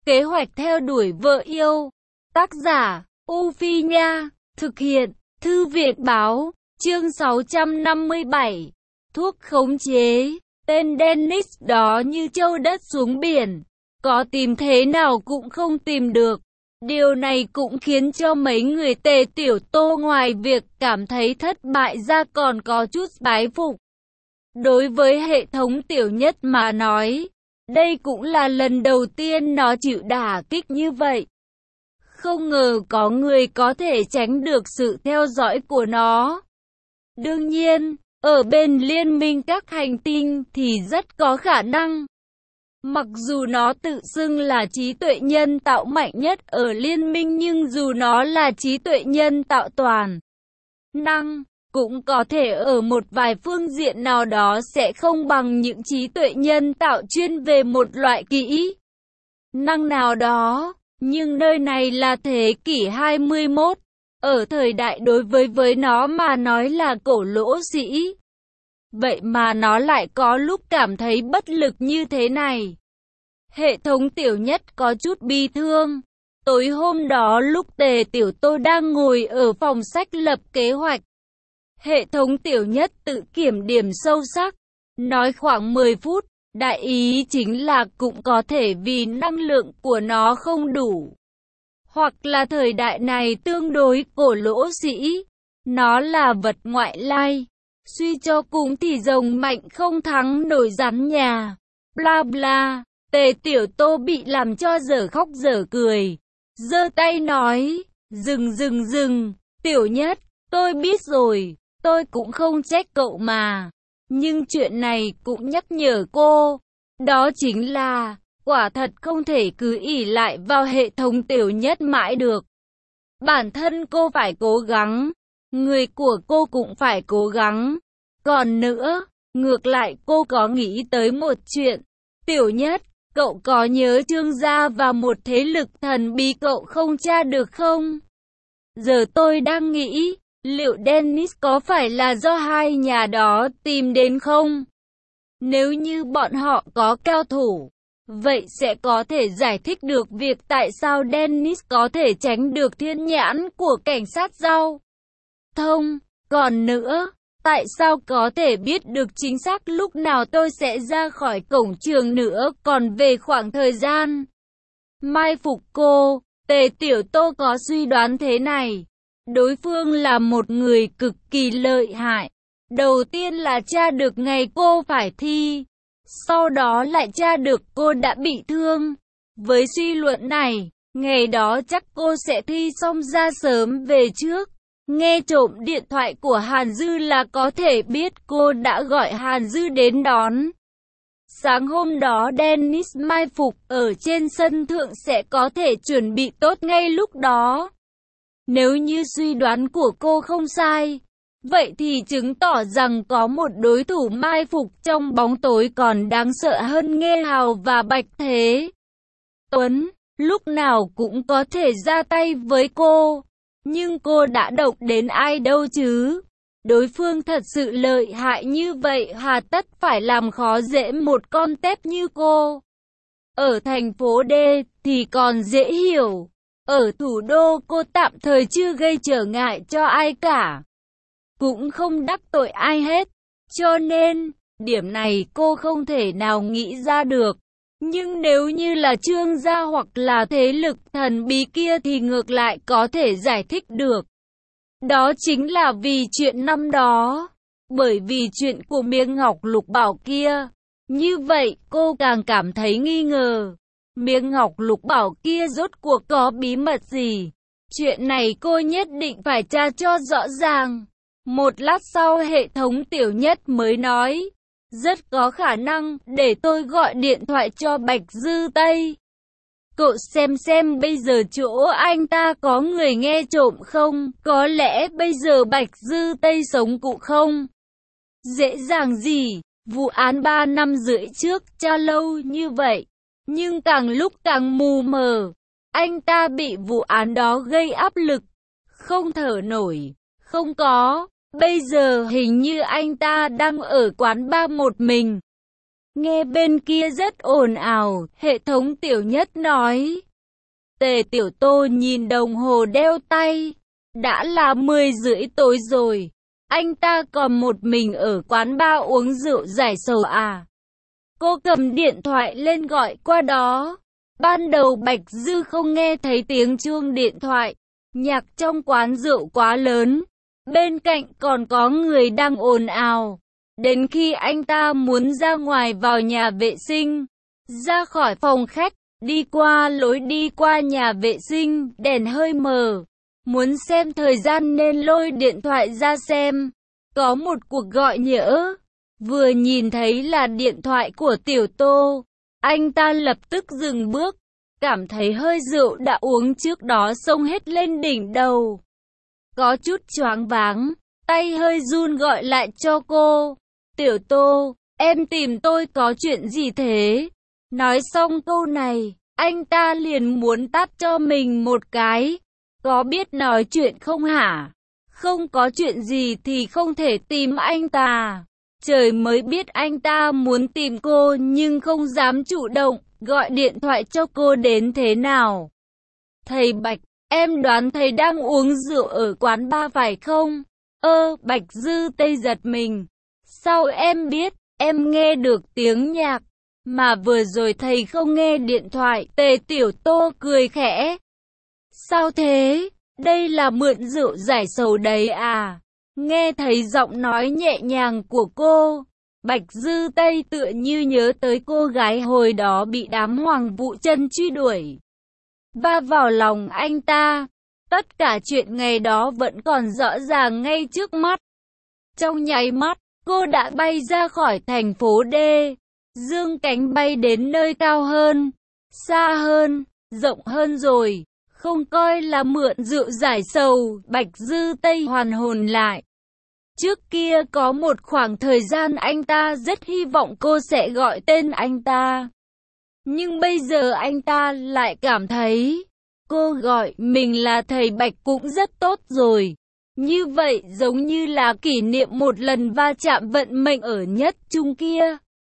Kế hoạch theo đuổi vợ yêu. Tác giả, U Phi Nha. Thực hiện, Thư viện Báo. Chương 657. Thuốc khống chế. Tên Dennis đó như trâu đất xuống biển. Có tìm thế nào cũng không tìm được. Điều này cũng khiến cho mấy người Tề Tiểu Tô ngoài việc cảm thấy thất bại ra còn có chút bái phục. Đối với hệ thống Tiểu Nhất mà nói, đây cũng là lần đầu tiên nó chịu đả kích như vậy. Không ngờ có người có thể tránh được sự theo dõi của nó. Đương nhiên, ở bên liên minh các hành tinh thì rất có khả năng. Mặc dù nó tự xưng là trí tuệ nhân tạo mạnh nhất ở liên minh nhưng dù nó là trí tuệ nhân tạo toàn năng, cũng có thể ở một vài phương diện nào đó sẽ không bằng những trí tuệ nhân tạo chuyên về một loại kỹ năng nào đó. Nhưng nơi này là thế kỷ 21, ở thời đại đối với nó mà nói là cổ lỗ sĩ. Vậy mà nó lại có lúc cảm thấy bất lực như thế này. Hệ thống Tiểu Nhất có chút bi thương. Tối hôm đó lúc Tề Tiểu Tô đang ngồi ở phòng sách lập kế hoạch, hệ thống Tiểu Nhất tự kiểm điểm sâu sắc, nói khoảng 10 phút, đại ý chính là cũng có thể vì năng lượng của nó không đủ. Hoặc là thời đại này tương đối cổ lỗ sĩ, nó là vật ngoại lai. Suy cho cùng thì rồng mạnh không thắng nổi rắn nhà. Bla bla, Tề Tiểu Tô bị làm cho dở khóc dở cười. Giơ tay nói, dừng, Tiểu Nhất, tôi biết rồi, tôi cũng không trách cậu mà. Nhưng chuyện này cũng nhắc nhở cô, đó chính là, quả thật không thể cứ ỷ lại vào hệ thống Tiểu Nhất mãi được. Bản thân cô phải cố gắng, người của cô cũng phải cố gắng. Còn nữa, ngược lại cô có nghĩ tới một chuyện. Tiểu Nhất, cậu có nhớ Trương gia và một thế lực thần bí cậu không tra được không? Giờ tôi đang nghĩ, liệu Dennis có phải là do hai nhà đó tìm đến không? Nếu như bọn họ có cao thủ, vậy sẽ có thể giải thích được việc tại sao Dennis có thể tránh được thiên nhãn của cảnh sát giao thông. Còn nữa, tại sao có thể biết được chính xác lúc nào tôi sẽ ra khỏi cổng trường nữa? Còn về khoảng thời gian mai phục cô, Tề Tiểu Tô có suy đoán thế này. Đối phương là một người cực kỳ lợi hại. Đầu tiên là tra được ngày cô phải thi, sau đó lại tra được cô đã bị thương. Với suy luận này, ngày đó chắc cô sẽ thi xong ra sớm về trước. Nghe trộm điện thoại của Hàn Dư là có thể biết cô đã gọi Hàn Dư đến đón. Sáng hôm đó Dennis mai phục ở trên sân thượng sẽ có thể chuẩn bị tốt ngay lúc đó. Nếu như suy đoán của cô không sai, vậy thì chứng tỏ rằng có một đối thủ mai phục trong bóng tối còn đáng sợ hơn Nghê Hào và Bạch Thế Tuấn, lúc nào cũng có thể ra tay với cô. Nhưng cô đã động đến ai đâu chứ? Đối phương thật sự lợi hại như vậy hà tất phải làm khó dễ một con tép như cô. Ở thành phố D thì còn dễ hiểu. Ở thủ đô cô tạm thời chưa gây trở ngại cho ai cả, cũng không đắc tội ai hết. Cho nên, điểm này cô không thể nào nghĩ ra được. Nhưng nếu như là Trương gia hoặc là thế lực thần bí kia thì ngược lại có thể giải thích được. Đó chính là vì chuyện năm đó. Bởi vì chuyện của miếng ngọc lục bảo kia. Như vậy cô càng cảm thấy nghi ngờ. Miếng ngọc lục bảo kia rốt cuộc có bí mật gì? Chuyện này cô nhất định phải tra cho rõ ràng. Một lát sau hệ thống Tiểu Nhất mới nói. Rất có khả năng để tôi gọi điện thoại cho Bạch Dư Tây. Cậu xem bây giờ chỗ anh ta có người nghe trộm không? Có lẽ bây giờ Bạch Dư Tây sống cụ không? Dễ dàng gì? Vụ án 3 năm rưỡi trước tra lâu như vậy. Nhưng càng lúc càng mù mờ. Anh ta bị vụ án đó gây áp lực. Không thở nổi. Không có. Bây giờ hình như anh ta đang ở quán bar một mình. Nghe bên kia rất ồn ào, hệ thống Tiểu Nhất nói. Tề Tiểu Tô nhìn đồng hồ đeo tay. Đã là 10 rưỡi tối rồi. Anh ta còn một mình ở quán bar uống rượu giải sầu à? Cô cầm điện thoại lên gọi qua đó. Ban đầu Bạch Dư không nghe thấy tiếng chuông điện thoại. Nhạc trong quán rượu quá lớn. Bên cạnh còn có người đang ồn ào. Đến khi anh ta muốn ra ngoài vào nhà vệ sinh, ra khỏi phòng khách, đi qua lối đi qua nhà vệ sinh, đèn hơi mờ. Muốn xem thời gian nên lôi điện thoại ra xem. Có một cuộc gọi nhỡ. Vừa nhìn thấy là điện thoại của Tiểu Tô, anh ta lập tức dừng bước. Cảm thấy hơi rượu đã uống trước đó xông hết lên đỉnh đầu. Có chút choáng váng, tay hơi run gọi lại cho cô. Tiểu Tô, em tìm tôi có chuyện gì thế? Nói xong câu này, anh ta liền muốn tát cho mình một cái. Có biết nói chuyện không hả? Không có chuyện gì thì không thể tìm anh ta. Trời mới biết anh ta muốn tìm cô nhưng không dám chủ động, gọi điện thoại cho cô đến thế nào. Thầy Bạch, em đoán thầy đang uống rượu ở quán bar phải không? Bạch Dư Tây giật mình. Sao em biết? Em nghe được tiếng nhạc. Mà vừa rồi thầy không nghe điện thoại. Tề Tiểu Tô cười khẽ. Sao thế? Đây là mượn rượu giải sầu đấy à? Nghe thấy giọng nói nhẹ nhàng của cô, Bạch Dư Tây tựa như nhớ tới cô gái hồi đó bị đám Hoàng Vũ Chân truy đuổi. Va vào lòng anh ta. Tất cả chuyện ngày đó vẫn còn rõ ràng ngay trước mắt. Trong nháy mắt, cô đã bay ra khỏi thành phố D, dương cánh bay đến nơi cao hơn, xa hơn, rộng hơn rồi. Không coi là mượn rượu giải sầu, Bạch Dư Tây hoàn hồn lại. Trước kia có một khoảng thời gian anh ta rất hy vọng cô sẽ gọi tên anh ta. Nhưng bây giờ anh ta lại cảm thấy cô gọi mình là thầy Bạch cũng rất tốt rồi. Như vậy giống như là kỷ niệm một lần va chạm vận mệnh ở nhất trung kia.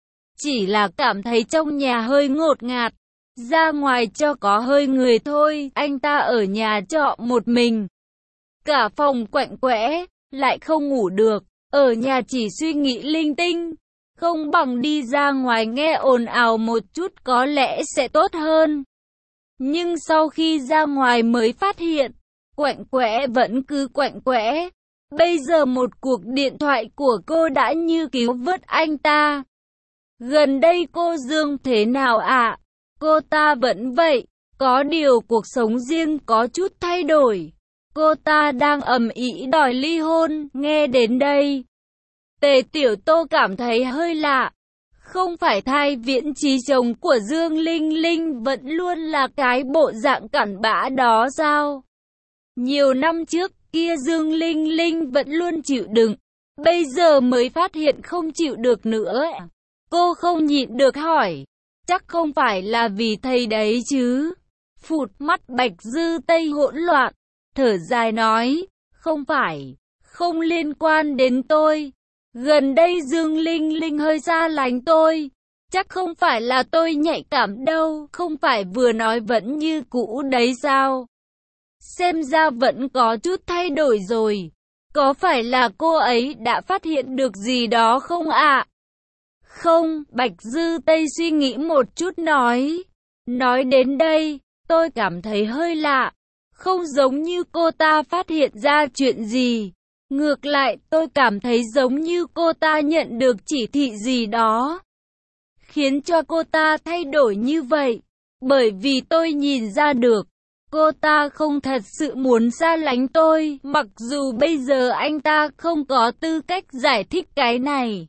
Chỉ là cảm thấy trong nhà hơi ngột ngạt. Ra ngoài cho có hơi người thôi, anh ta ở nhà trọ một mình. Cả phòng quạnh quẽ, lại không ngủ được, ở nhà chỉ suy nghĩ linh tinh. Không bằng đi ra ngoài nghe ồn ào một chút có lẽ sẽ tốt hơn. Nhưng sau khi ra ngoài mới phát hiện, quạnh quẽ vẫn cứ quạnh quẽ. Bây giờ một cuộc điện thoại của cô đã như cứu vớt anh ta. Gần đây cô Dương thế nào ạ? Cô ta vẫn vậy, có điều cuộc sống riêng có chút thay đổi. Cô ta đang ầm ĩ đòi ly hôn, nghe đến đây. Tề Tiểu Tô cảm thấy hơi lạ. Không phải Thai Viễn Trí chồng của Dương Linh Linh vẫn luôn là cái bộ dạng cặn bã đó sao? Nhiều năm trước kia Dương Linh Linh vẫn luôn chịu đựng, bây giờ mới phát hiện không chịu được nữa. Cô không nhịn được hỏi, chắc không phải là vì thầy đấy chứ? Phụt, mắt Bạch Dư Tây hỗn loạn, thở dài nói, không phải, không liên quan đến tôi. Gần đây Dương Linh Linh hơi xa lánh tôi. Chắc không phải là tôi nhạy cảm đâu, không phải vừa nói vẫn như cũ đấy sao? Xem ra vẫn có chút thay đổi rồi. Có phải là cô ấy đã phát hiện được gì đó không ạ? Không, Bạch Dư Tây suy nghĩ một chút nói. Nói đến đây, tôi cảm thấy hơi lạ. Không giống như cô ta phát hiện ra chuyện gì. Ngược lại, tôi cảm thấy giống như cô ta nhận được chỉ thị gì đó, khiến cho cô ta thay đổi như vậy. Bởi vì tôi nhìn ra được, cô ta không thật sự muốn xa lánh tôi, mặc dù bây giờ anh ta không có tư cách giải thích cái này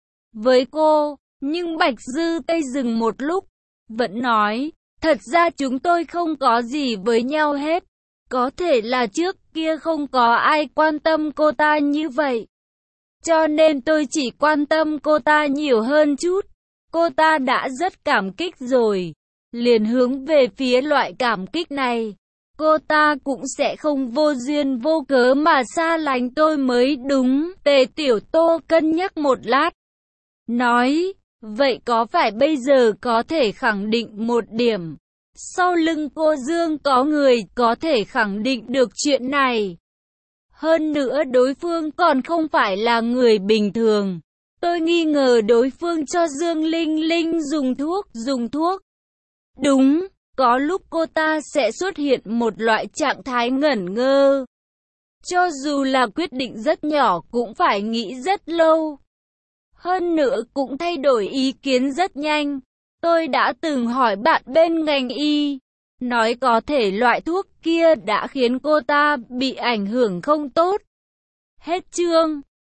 với cô. Nhưng Bạch Dư Tây dừng một lúc, vẫn nói, thật ra chúng tôi không có gì với nhau hết. Có thể là trước kia không có ai quan tâm cô ta như vậy, cho nên tôi chỉ quan tâm cô ta nhiều hơn chút. Cô ta đã rất cảm kích rồi, liền hướng về phía loại cảm kích này. Cô ta cũng sẽ không vô duyên vô cớ mà xa lánh tôi mới đúng. Tề Tiểu Tô cân nhắc một lát, nói, Vậy có phải bây giờ có thể khẳng định một điểm? Sau lưng cô Dương có người có thể khẳng định được chuyện này. Hơn nữa đối phương còn không phải là người bình thường. Tôi nghi ngờ đối phương cho Dương Linh Linh dùng thuốc. Đúng, có lúc cô ta sẽ xuất hiện một loại trạng thái ngẩn ngơ. Cho dù là quyết định rất nhỏ cũng phải nghĩ rất lâu. Hơn nữa cũng thay đổi ý kiến rất nhanh. Tôi đã từng hỏi bạn bên ngành y, nói có thể loại thuốc kia đã khiến cô ta bị ảnh hưởng không tốt. Hết chương.